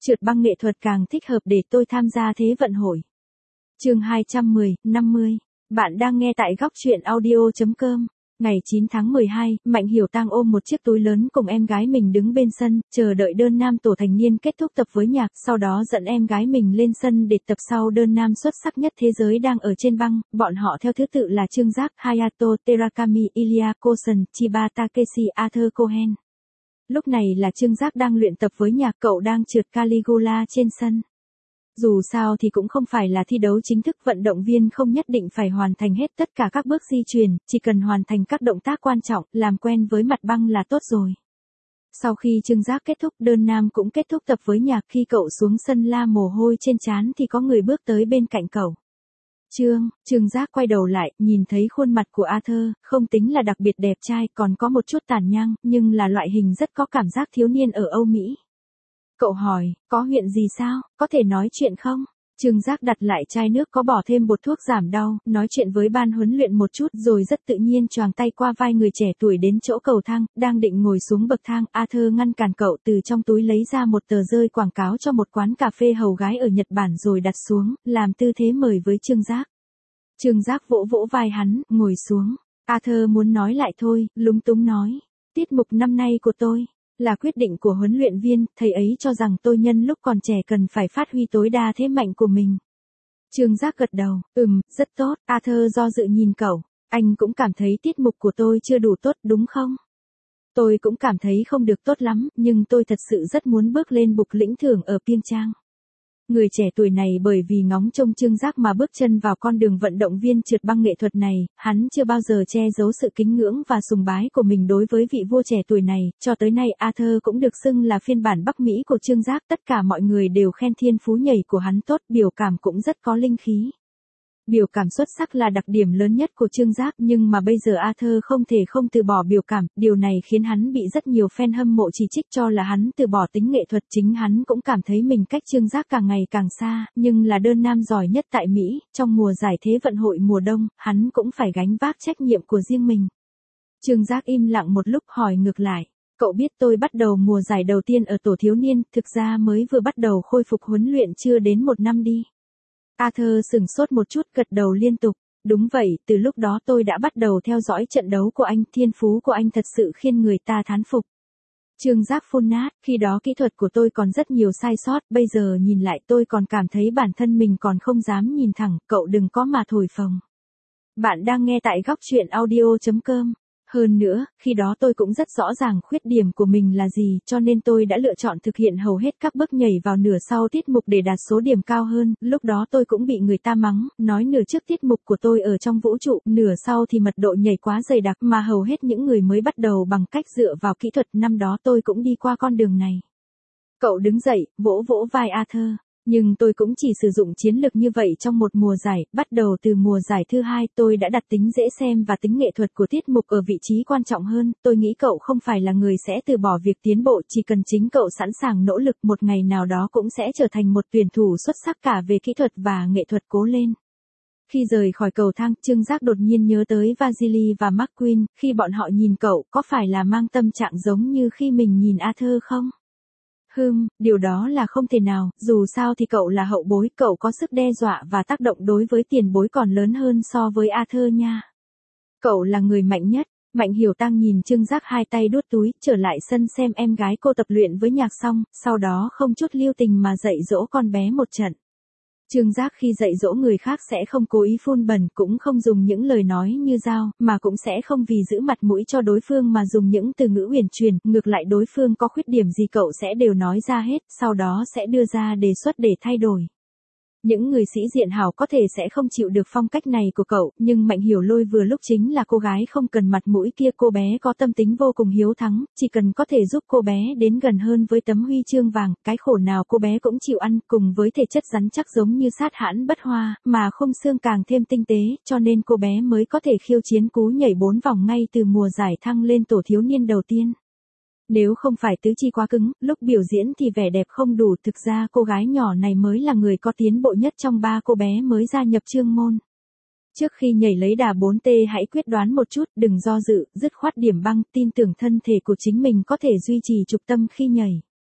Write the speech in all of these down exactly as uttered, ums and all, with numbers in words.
Trượt băng nghệ thuật càng thích hợp để tôi tham gia Thế vận hội. Chương hai trăm mười, năm mươi. Bạn đang nghe tại góc truyện audio chấm com. Ngày chín tháng mười hai, Mạnh Hiểu Tang ôm một chiếc túi lớn cùng em gái mình đứng bên sân, chờ đợi đơn nam tổ thành niên kết thúc tập với nhạc, sau đó dẫn em gái mình lên sân để tập sau đơn nam xuất sắc nhất thế giới đang ở trên băng, bọn họ theo thứ tự là Trương Giác, Hayato, Terakami, Ilya Kosen, Chiba Takeshi, Arthur Cohen. Lúc này là Trương Giác đang luyện tập với nhạc, cậu đang trượt Caligula trên sân. Dù sao thì cũng không phải là thi đấu chính thức, vận động viên không nhất định phải hoàn thành hết tất cả các bước di chuyển, chỉ cần hoàn thành các động tác quan trọng, làm quen với mặt băng là tốt rồi. Sau khi Trương Giác kết thúc, đơn nam cũng kết thúc tập với nhạc, khi cậu xuống sân la mồ hôi trên trán thì có người bước tới bên cạnh cậu. Trương, Trương Giác quay đầu lại, nhìn thấy khuôn mặt của Arthur, không tính là đặc biệt đẹp trai, còn có một chút tàn nhang, nhưng là loại hình rất có cảm giác thiếu niên ở Âu Mỹ. Cậu hỏi, có huyện gì sao, có thể nói chuyện không? Trương Giác đặt lại chai nước, có bỏ thêm bột thuốc giảm đau, nói chuyện với ban huấn luyện một chút rồi rất tự nhiên choàng tay qua vai người trẻ tuổi đến chỗ cầu thang, đang định ngồi xuống bậc thang, Arthur ngăn cản cậu, từ trong túi lấy ra một tờ rơi quảng cáo cho một quán cà phê hầu gái ở Nhật Bản rồi đặt xuống, làm tư thế mời với Trương Giác. Trương Giác vỗ vỗ vai hắn, ngồi xuống. Arthur muốn nói lại thôi, lúng túng nói, tiết mục năm nay của tôi là quyết định của huấn luyện viên, thầy ấy cho rằng tôi nhân lúc còn trẻ cần phải phát huy tối đa thế mạnh của mình. Trương Giác gật đầu, ừm, rất tốt. Arthur do dự nhìn cậu, anh cũng cảm thấy tiết mục của tôi chưa đủ tốt đúng không? Tôi cũng cảm thấy không được tốt lắm, nhưng tôi thật sự rất muốn bước lên bục lĩnh thưởng ở Pyeongchang. Người trẻ tuổi này bởi vì ngóng trông Trương Giác mà bước chân vào con đường vận động viên trượt băng nghệ thuật này, hắn chưa bao giờ che giấu sự kính ngưỡng và sùng bái của mình đối với vị vua trẻ tuổi này, cho tới nay Arthur cũng được xưng là phiên bản Bắc Mỹ của Trương Giác, tất cả mọi người đều khen thiên phú nhảy của hắn tốt, biểu cảm cũng rất có linh khí. Biểu cảm xuất sắc là đặc điểm lớn nhất của Trương Giác, nhưng mà bây giờ Arthur không thể không từ bỏ biểu cảm, điều này khiến hắn bị rất nhiều fan hâm mộ chỉ trích cho là hắn từ bỏ tính nghệ thuật, chính hắn cũng cảm thấy mình cách Trương Giác càng ngày càng xa, nhưng là đơn nam giỏi nhất tại Mỹ, trong mùa giải Thế vận hội mùa đông, hắn cũng phải gánh vác trách nhiệm của riêng mình. Trương Giác im lặng một lúc hỏi ngược lại, cậu biết tôi bắt đầu mùa giải đầu tiên ở tổ thiếu niên, thực ra mới vừa bắt đầu khôi phục huấn luyện chưa đến một năm đi. Arthur sửng sốt một chút, gật đầu liên tục. Đúng vậy, từ lúc đó tôi đã bắt đầu theo dõi trận đấu của anh, thiên phú của anh thật sự khiến người ta thán phục. Trương Giác phun nát, khi đó kỹ thuật của tôi còn rất nhiều sai sót, bây giờ nhìn lại tôi còn cảm thấy bản thân mình còn không dám nhìn thẳng, cậu đừng có mà thổi phồng. Bạn đang nghe tại góc truyện audio chấm com. Hơn nữa, khi đó tôi cũng rất rõ ràng khuyết điểm của mình là gì, cho nên tôi đã lựa chọn thực hiện hầu hết các bước nhảy vào nửa sau tiết mục để đạt số điểm cao hơn, lúc đó tôi cũng bị người ta mắng, nói nửa trước tiết mục của tôi ở trong vũ trụ, nửa sau thì mật độ nhảy quá dày đặc mà hầu hết những người mới bắt đầu bằng cách dựa vào kỹ thuật, năm đó tôi cũng đi qua con đường này. Cậu đứng dậy, vỗ vỗ vai Arthur. Nhưng tôi cũng chỉ sử dụng chiến lược như vậy trong một mùa giải, bắt đầu từ mùa giải thứ hai tôi đã đặt tính dễ xem và tính nghệ thuật của tiết mục ở vị trí quan trọng hơn, tôi nghĩ cậu không phải là người sẽ từ bỏ việc tiến bộ, chỉ cần chính cậu sẵn sàng nỗ lực, một ngày nào đó cũng sẽ trở thành một tuyển thủ xuất sắc cả về kỹ thuật và nghệ thuật, cố lên. Khi rời khỏi cầu thang, Trương Giác đột nhiên nhớ tới Vasily và McQueen, khi bọn họ nhìn cậu, có phải là mang tâm trạng giống như khi mình nhìn Arthur không? Hừm, điều đó là không thể nào, dù sao thì cậu là hậu bối, cậu có sức đe dọa và tác động đối với tiền bối còn lớn hơn so với Arthur nha. Cậu là người mạnh nhất. Mạnh Hiểu Tang nhìn Trương Giác hai tay đút túi, trở lại sân xem em gái cô tập luyện với nhạc xong, sau đó không chút lưu tình mà dạy dỗ con bé một trận. Trương Giác khi dạy dỗ người khác sẽ không cố ý phun bẩn, cũng không dùng những lời nói như dao, mà cũng sẽ không vì giữ mặt mũi cho đối phương mà dùng những từ ngữ uyển chuyển, ngược lại đối phương có khuyết điểm gì cậu sẽ đều nói ra hết, sau đó sẽ đưa ra đề xuất để thay đổi. Những người sĩ diện hảo có thể sẽ không chịu được phong cách này của cậu, nhưng Mạnh Hiểu Lôi vừa lúc chính là cô gái không cần mặt mũi kia, cô bé có tâm tính vô cùng hiếu thắng, chỉ cần có thể giúp cô bé đến gần hơn với tấm huy chương vàng, cái khổ nào cô bé cũng chịu ăn, cùng với thể chất rắn chắc giống như sát hãn bất hoa, mà không xương càng thêm tinh tế, cho nên cô bé mới có thể khiêu chiến cú nhảy bốn vòng ngay từ mùa giải thăng lên tổ thiếu niên đầu tiên. Nếu không phải tứ chi quá cứng, lúc biểu diễn thì vẻ đẹp không đủ, thực ra cô gái nhỏ này mới là người có tiến bộ nhất trong ba cô bé mới gia nhập Trương môn. Trước khi nhảy lấy đà bốn T hãy quyết đoán một chút, đừng do dự, dứt khoát điểm băng, tin tưởng thân thể của chính mình có thể duy trì trục tâm khi nhảy.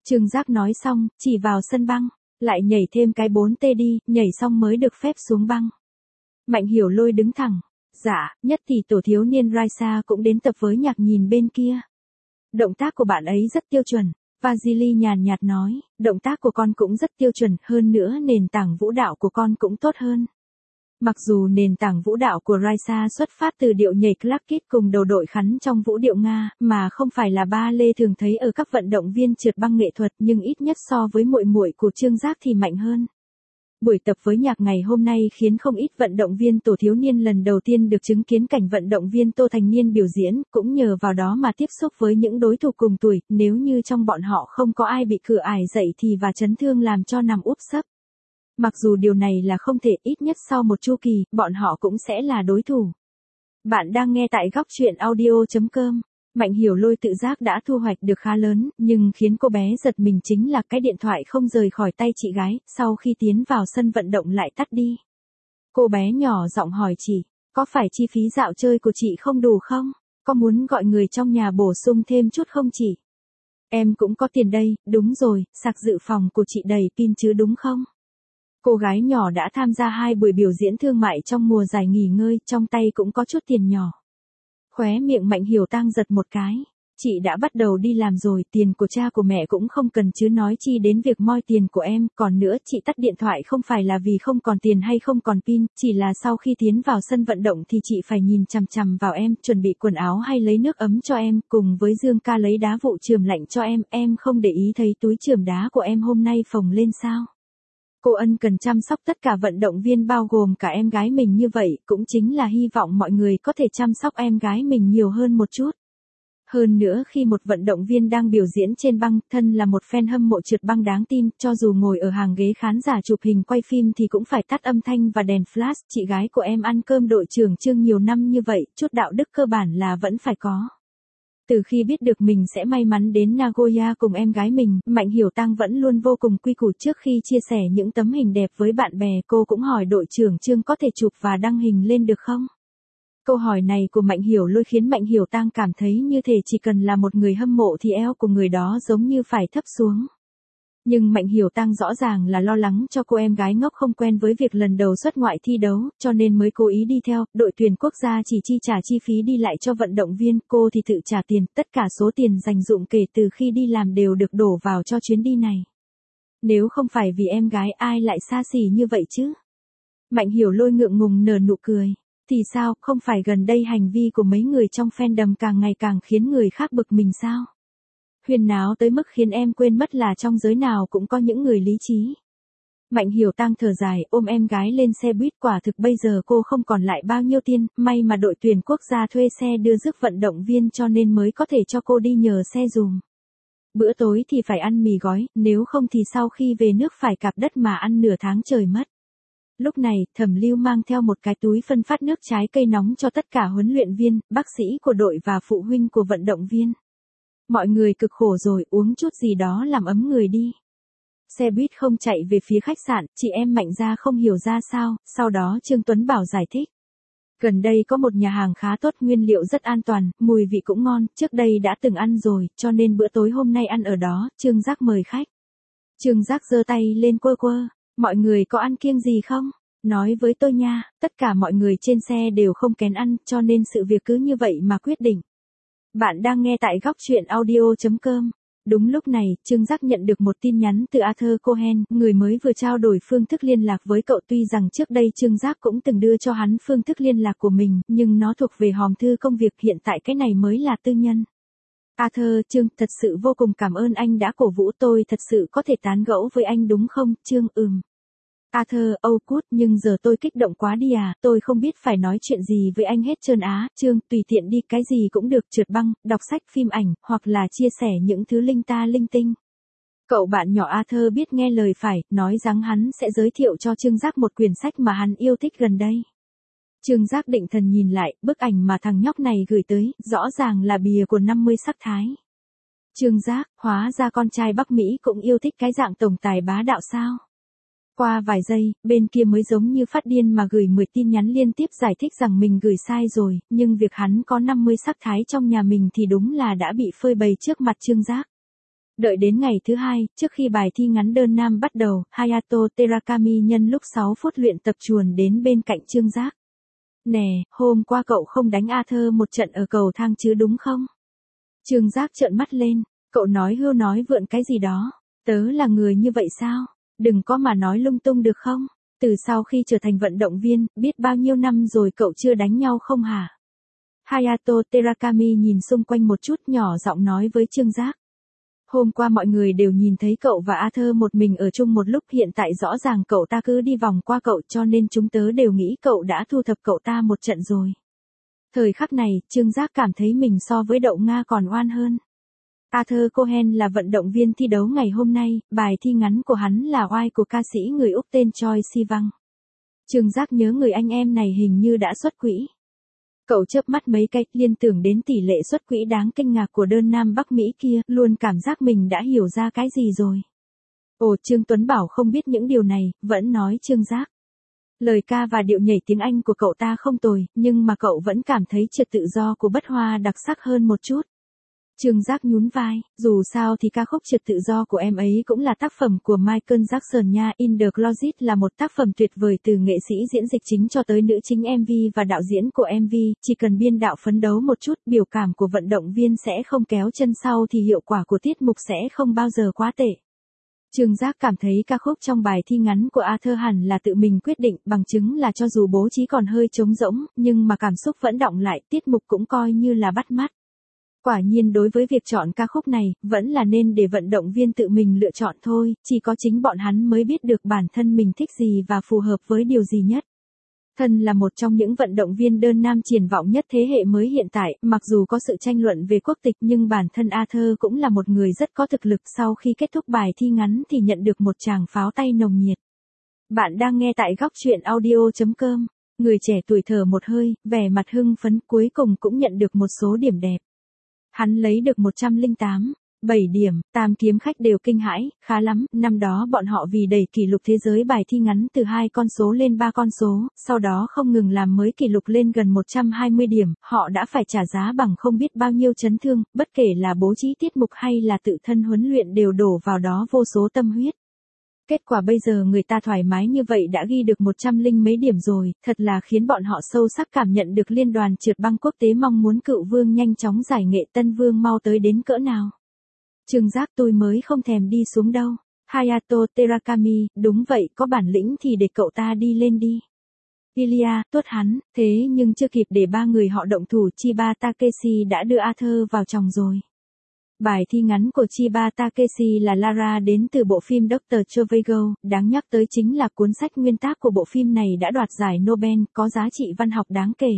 Trương Giác nói xong, chỉ vào sân băng, lại nhảy thêm cái bốn tê đi, nhảy xong mới được phép xuống băng. Mạnh Hiểu Lôi đứng thẳng. Dạ, nhất thì tổ thiếu niên Raisa cũng đến tập với nhạc nhìn bên kia. Động tác của bạn ấy rất tiêu chuẩn. Vasily nhàn nhạt nói, động tác của con cũng rất tiêu chuẩn, hơn nữa nền tảng vũ đạo của con cũng tốt hơn. Mặc dù nền tảng vũ đạo của Raisa xuất phát từ điệu nhảy Clarkit cùng đầu đội khắn trong vũ điệu Nga, mà không phải là ba lê thường thấy ở các vận động viên trượt băng nghệ thuật, nhưng ít nhất so với muội muội của Trương Giác thì mạnh hơn. Buổi tập với nhạc ngày hôm nay khiến không ít vận động viên tổ thiếu niên lần đầu tiên được chứng kiến cảnh vận động viên Tô Thành Niên biểu diễn, cũng nhờ vào đó mà tiếp xúc với những đối thủ cùng tuổi, nếu như trong bọn họ không có ai bị cửa ải dậy thì và chấn thương làm cho nằm úp sấp. Mặc dù điều này là không thể, ít nhất sau một chu kỳ, bọn họ cũng sẽ là đối thủ. Bạn đang nghe tại góc truyện audio chấm com. Mạnh Hiểu Lôi tự giác đã thu hoạch được khá lớn, nhưng khiến cô bé giật mình chính là cái điện thoại không rời khỏi tay chị gái, sau khi tiến vào sân vận động lại tắt đi. Cô bé nhỏ giọng hỏi chị, có phải chi phí dạo chơi của chị không đủ không? Có muốn gọi người trong nhà bổ sung thêm chút không chị? Em cũng có tiền đây, đúng rồi, sạc dự phòng của chị đầy pin chứ đúng không? Cô gái nhỏ đã tham gia hai buổi biểu diễn thương mại trong mùa giải nghỉ ngơi, trong tay cũng có chút tiền nhỏ. Khóe miệng Mạnh Hiểu Tang giật một cái. Chị đã bắt đầu đi làm rồi, tiền của cha của mẹ cũng không cần chứ nói chi đến việc moi tiền của em. Còn nữa, chị tắt điện thoại không phải là vì không còn tiền hay không còn pin, chỉ là sau khi tiến vào sân vận động thì chị phải nhìn chằm chằm vào em, chuẩn bị quần áo hay lấy nước ấm cho em, cùng với Dương ca lấy đá vụ chườm lạnh cho em. Em không để ý thấy túi chườm đá của em hôm nay phồng lên sao? Cô ân cần chăm sóc tất cả vận động viên bao gồm cả em gái mình như vậy, cũng chính là hy vọng mọi người có thể chăm sóc em gái mình nhiều hơn một chút. Hơn nữa khi một vận động viên đang biểu diễn trên băng, thân là một fan hâm mộ trượt băng đáng tin, cho dù ngồi ở hàng ghế khán giả chụp hình quay phim thì cũng phải tắt âm thanh và đèn flash. Chị gái của em ăn cơm đội trưởng Trương nhiều năm như vậy, chút đạo đức cơ bản là vẫn phải có. Từ khi biết được mình sẽ may mắn đến Nagoya cùng em gái mình, Mạnh Hiểu Tang vẫn luôn vô cùng quy củ. Trước khi chia sẻ những tấm hình đẹp với bạn bè, cô cũng hỏi đội trưởng Trương có thể chụp và đăng hình lên được không? Câu hỏi này của Mạnh Hiểu Lôi khiến Mạnh Hiểu Tang cảm thấy như thể chỉ cần là một người hâm mộ thì eo của người đó giống như phải thấp xuống. Nhưng Mạnh Hiểu Tang rõ ràng là lo lắng cho cô em gái ngốc không quen với việc lần đầu xuất ngoại thi đấu, cho nên mới cố ý đi theo. Đội tuyển quốc gia chỉ chi trả chi phí đi lại cho vận động viên, cô thì tự trả tiền, tất cả số tiền dành dụm kể từ khi đi làm đều được đổ vào cho chuyến đi này. Nếu không phải vì em gái ai lại xa xỉ như vậy chứ? Mạnh Hiểu Lôi ngượng ngùng nở nụ cười. Thì sao, không phải gần đây hành vi của mấy người trong fandom càng ngày càng khiến người khác bực mình sao? Huyên náo tới mức khiến em quên mất là trong giới nào cũng có những người lý trí. Mạnh Hiểu Tang thở dài, ôm em gái lên xe buýt. Quả thực bây giờ cô không còn lại bao nhiêu tiền, may mà đội tuyển quốc gia thuê xe đưa rước vận động viên cho nên mới có thể cho cô đi nhờ xe giùm. Bữa tối thì phải ăn mì gói, nếu không thì sau khi về nước phải cạp đất mà ăn nửa tháng trời mất. Lúc này, Thẩm Lưu mang theo một cái túi phân phát nước trái cây nóng cho tất cả huấn luyện viên, bác sĩ của đội và phụ huynh của vận động viên. Mọi người cực khổ rồi, uống chút gì đó làm ấm người đi. Xe buýt không chạy về phía khách sạn, chị em Mạnh gia không hiểu ra sao, sau đó Trương Tuấn Bảo giải thích. Gần đây có một nhà hàng khá tốt, nguyên liệu rất an toàn, mùi vị cũng ngon, trước đây đã từng ăn rồi, cho nên bữa tối hôm nay ăn ở đó. Trương Giác mời khách. Trương Giác giơ tay lên quơ quơ, mọi người có ăn kiêng gì không? Nói với tôi nha. Tất cả mọi người trên xe đều không kén ăn, cho nên sự việc cứ như vậy mà quyết định. Bạn đang nghe tại góc truyện audio chấm com. Đúng lúc này, Trương Giác nhận được một tin nhắn từ Arthur Cohen, người mới vừa trao đổi phương thức liên lạc với cậu. Tuy rằng trước đây Trương Giác cũng từng đưa cho hắn phương thức liên lạc của mình, nhưng nó thuộc về hòm thư công việc, hiện tại cái này mới là tư nhân. Arthur, Trương, thật sự vô cùng cảm ơn anh đã cổ vũ tôi, thật sự có thể tán gẫu với anh đúng không? Trương, ừm. Arthur, oh cút, nhưng giờ tôi kích động quá đi à, tôi không biết phải nói chuyện gì với anh hết trơn á. Trương, tùy tiện đi, cái gì cũng được, trượt băng, đọc sách, phim ảnh, hoặc là chia sẻ những thứ linh ta linh tinh. Cậu bạn nhỏ Arthur biết nghe lời phải, nói rằng hắn sẽ giới thiệu cho Trương Giác một quyển sách mà hắn yêu thích gần đây. Trương Giác định thần nhìn lại, bức ảnh mà thằng nhóc này gửi tới, rõ ràng là bìa của năm mươi sắc thái. Trương Giác, hóa ra con trai Bắc Mỹ cũng yêu thích cái dạng tổng tài bá đạo sao? Qua vài giây, bên kia mới giống như phát điên mà gửi mười tin nhắn liên tiếp giải thích rằng mình gửi sai rồi, nhưng việc hắn có năm mươi sắc thái trong nhà mình thì đúng là đã bị phơi bày trước mặt Trương Giác. Đợi đến ngày thứ hai, trước khi bài thi ngắn đơn nam bắt đầu, Hayato Terakami nhân lúc sáu phút luyện tập chuồn đến bên cạnh Trương Giác. Nè, hôm qua cậu không đánh Arthur một trận ở cầu thang chứ đúng không? Trương Giác trợn mắt lên, cậu nói hưu nói vượn cái gì đó, tớ là người như vậy sao? Đừng có mà nói lung tung được không? Từ sau khi trở thành vận động viên, biết bao nhiêu năm rồi cậu chưa đánh nhau không hả? Hayato Terakami nhìn xung quanh một chút nhỏ giọng nói với Trương Giác. Hôm qua mọi người đều nhìn thấy cậu và Arthur một mình ở chung một lúc, hiện tại rõ ràng cậu ta cứ đi vòng qua cậu cho nên chúng tớ đều nghĩ cậu đã thu thập cậu ta một trận rồi. Thời khắc này, Trương Giác cảm thấy mình so với Đậu Nga còn oan hơn. Arthur Cohen là vận động viên thi đấu ngày hôm nay, bài thi ngắn của hắn là oai của ca sĩ người Úc tên Choi Sivan. Trương Giác nhớ người anh em này hình như đã xuất quỹ. Cậu chớp mắt mấy cái, liên tưởng đến tỷ lệ xuất quỹ đáng kinh ngạc của đơn nam Bắc Mỹ kia, luôn cảm giác mình đã hiểu ra cái gì rồi. Ồ, Trương Tuấn Bảo không biết những điều này, vẫn nói Trương Giác. Lời ca và điệu nhảy tiếng Anh của cậu ta không tồi, nhưng mà cậu vẫn cảm thấy trượt tự do của Bất Hoa đặc sắc hơn một chút. Trương Giác nhún vai, dù sao thì ca khúc Trượt tự do của em ấy cũng là tác phẩm của Michael Jackson nha. In the Closet là một tác phẩm tuyệt vời từ nghệ sĩ diễn dịch chính cho tới nữ chính em vê và đạo diễn của em vê, chỉ cần biên đạo phấn đấu một chút, biểu cảm của vận động viên sẽ không kéo chân sau thì hiệu quả của tiết mục sẽ không bao giờ quá tệ. Trương Giác cảm thấy ca khúc trong bài thi ngắn của Arthur hẳn là tự mình quyết định, bằng chứng là cho dù bố trí còn hơi trống rỗng, nhưng mà cảm xúc vẫn đọng lại, tiết mục cũng coi như là bắt mắt. Quả nhiên đối với việc chọn ca khúc này, vẫn là nên để vận động viên tự mình lựa chọn thôi, chỉ có chính bọn hắn mới biết được bản thân mình thích gì và phù hợp với điều gì nhất. Thân là một trong những vận động viên đơn nam triển vọng nhất thế hệ mới hiện tại, mặc dù có sự tranh luận về quốc tịch nhưng bản thân Arthur cũng là một người rất có thực lực. Sau khi kết thúc bài thi ngắn thì nhận được một tràng pháo tay nồng nhiệt. Bạn đang nghe tại góc truyện audio chấm com, người trẻ tuổi thở một hơi, vẻ mặt hưng phấn, cuối cùng cũng nhận được một số điểm đẹp. Hắn lấy được một trăm lẻ tám phẩy bảy điểm, tam kiếm khách đều kinh hãi, khá lắm, năm đó bọn họ vì đẩy kỷ lục thế giới bài thi ngắn từ hai con số lên ba con số, sau đó không ngừng làm mới kỷ lục lên gần một trăm hai mươi điểm, họ đã phải trả giá bằng không biết bao nhiêu chấn thương, bất kể là bố trí tiết mục hay là tự thân huấn luyện đều đổ vào đó vô số tâm huyết. Kết quả bây giờ người ta thoải mái như vậy đã ghi được một trăm linh mấy điểm rồi, thật là khiến bọn họ sâu sắc cảm nhận được liên đoàn trượt băng quốc tế mong muốn cựu vương nhanh chóng giải nghệ, tân vương mau tới đến cỡ nào. Trương Giác, tôi mới không thèm đi xuống đâu. Hayato Terakami, đúng vậy, có bản lĩnh thì để cậu ta đi lên đi. Ilya, tốt hắn, thế nhưng chưa kịp để ba người họ động thủ, Chiba Takeshi đã đưa Arthur vào chòng rồi. Bài thi ngắn của Chiba Takeshi là Lara đến từ bộ phim doctor Zhivago, đáng nhắc tới chính là cuốn sách nguyên tác của bộ phim này đã đoạt giải Nobel, có giá trị văn học đáng kể.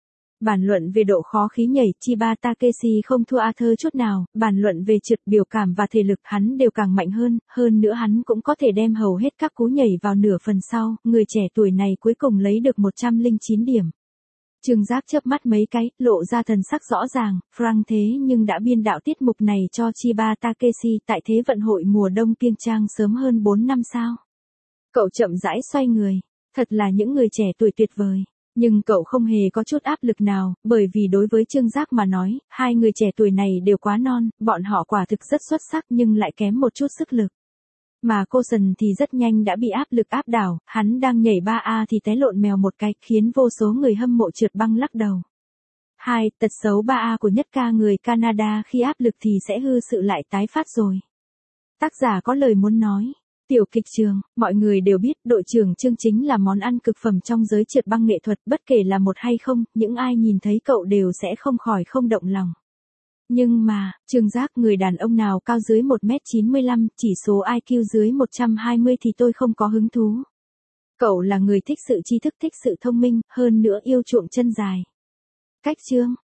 Bàn luận về độ khó khí nhảy, Chiba Takeshi không thua Arthur chút nào, bàn luận về trượt, biểu cảm và thể lực hắn đều càng mạnh hơn, hơn nữa hắn cũng có thể đem hầu hết các cú nhảy vào nửa phần sau, người trẻ tuổi này cuối cùng lấy được một trăm lẻ chín điểm. Trương Giác chớp mắt mấy cái, lộ ra thần sắc rõ ràng, Frank thế nhưng đã biên đạo tiết mục này cho Chiba Takeshi tại Thế vận hội mùa đông Pyeongchang sớm hơn bốn năm sao. Cậu chậm rãi xoay người, thật là những người trẻ tuổi tuyệt vời. Nhưng cậu không hề có chút áp lực nào, bởi vì đối với Trương Giác mà nói, hai người trẻ tuổi này đều quá non, bọn họ quả thực rất xuất sắc nhưng lại kém một chút sức lực. Mà cô Sần thì rất nhanh đã bị áp lực áp đảo, hắn đang nhảy ba A thì té lộn mèo một cái, khiến vô số người hâm mộ trượt băng lắc đầu. Hai, tật xấu ba A của nhất ca người Canada khi áp lực thì sẽ hư sự lại tái phát rồi. Tác giả có lời muốn nói. Tiểu kịch trường, mọi người đều biết đội trưởng Trương chính là món ăn cực phẩm trong giới trượt băng nghệ thuật, bất kể là một hay không, những ai nhìn thấy cậu đều sẽ không khỏi không động lòng. Nhưng mà, Trương Giác, người đàn ông nào cao dưới một mét chín mươi lăm, chỉ số i kiu dưới một trăm hai mươi thì tôi không có hứng thú. Cậu là người thích sự tri thức, thích sự thông minh, hơn nữa yêu chuộng chân dài. Cách Trương,